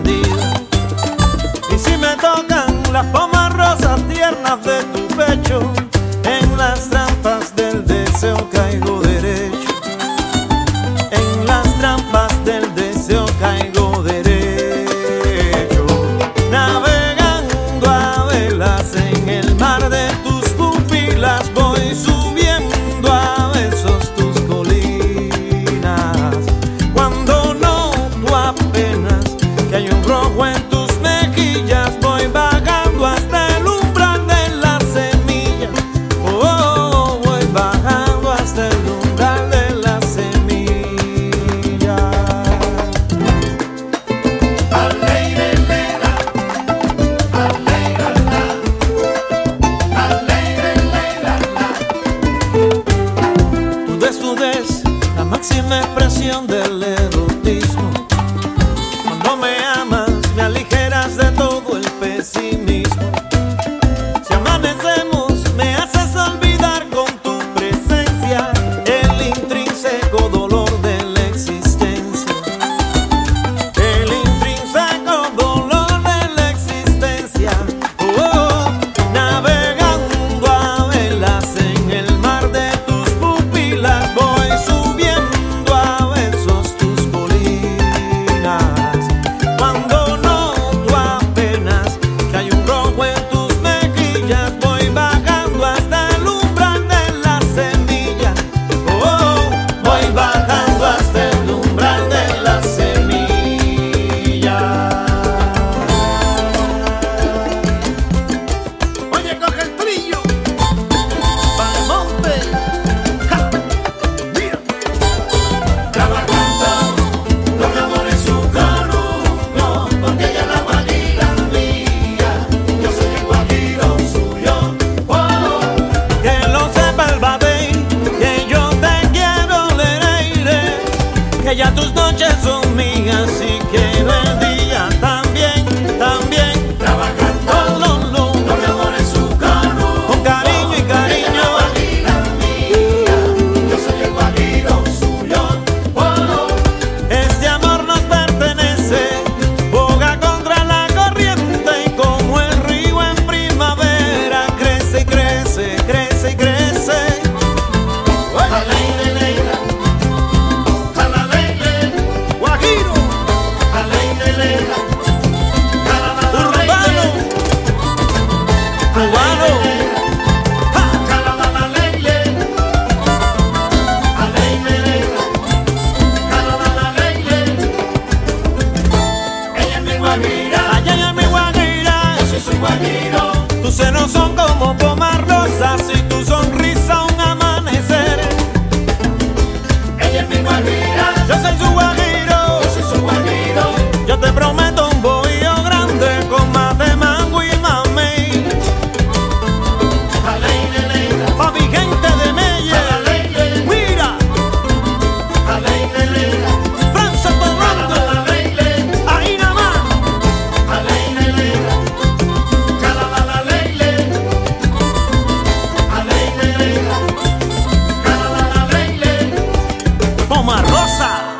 encendida. Y si me tocan las pomas rosas tiernas de tu pecho, en las trampas del deseo caigo derecho. En las trampas del deseo caigo derecho. Navegando a velas en el mar de tus pupilas, voy subiendo a besos tus colinas. Cuando noto apenas que hay un rojo en tus mejillas, voy bajando hasta el umbral de la semilla. Oh, voy bajando hasta el umbral de la semilla. Tu desnudez, la máxima expresión del erotismo. Cuando me amas, me aligeras de todo el pesimismo. Si amanecemos, me haces olvidar con tu presencia el intrínseco dolor de la existencia. El intrínseco dolor de la existencia. Oh, navegando a velas en el mar de tus pupilas, voy subiendo a besos tus colinas. Cuando noto apenas que hay un rojo en tus mejillas, voy bajando hasta el umbral de la semilla. Oh, voy bajando hasta el umbral de la semilla. Oye, coge el trillo para el monte. ¡Ja! Mira. Trabajando con amor en su columno, porque ella es la guajira mía, yo soy el guajiro suyo. Oh, que lo sepa el batey, que yo te quiero leer, que ya tus noches son mías y quiero el día también, también. Trabajando con amor en su columno, con cariño y cariño. Este amor nos pertenece, boga contra la corriente y como el río en primavera crece y crece, crece y crece. Guajiro, urbano, cubano. Allá en mi guajira, Yo soy su guajiro, tus senos son como pomas rosas y tu sonrisa un amanecer. ella es mi guajira, Yo soy su guajiro, yo soy su guajiro. yo te prometo un bohío grande con más de mango y mamey. Pa' mi gente de Melle, mira, Franza Torrando, ahí nada más. Poma Rosa.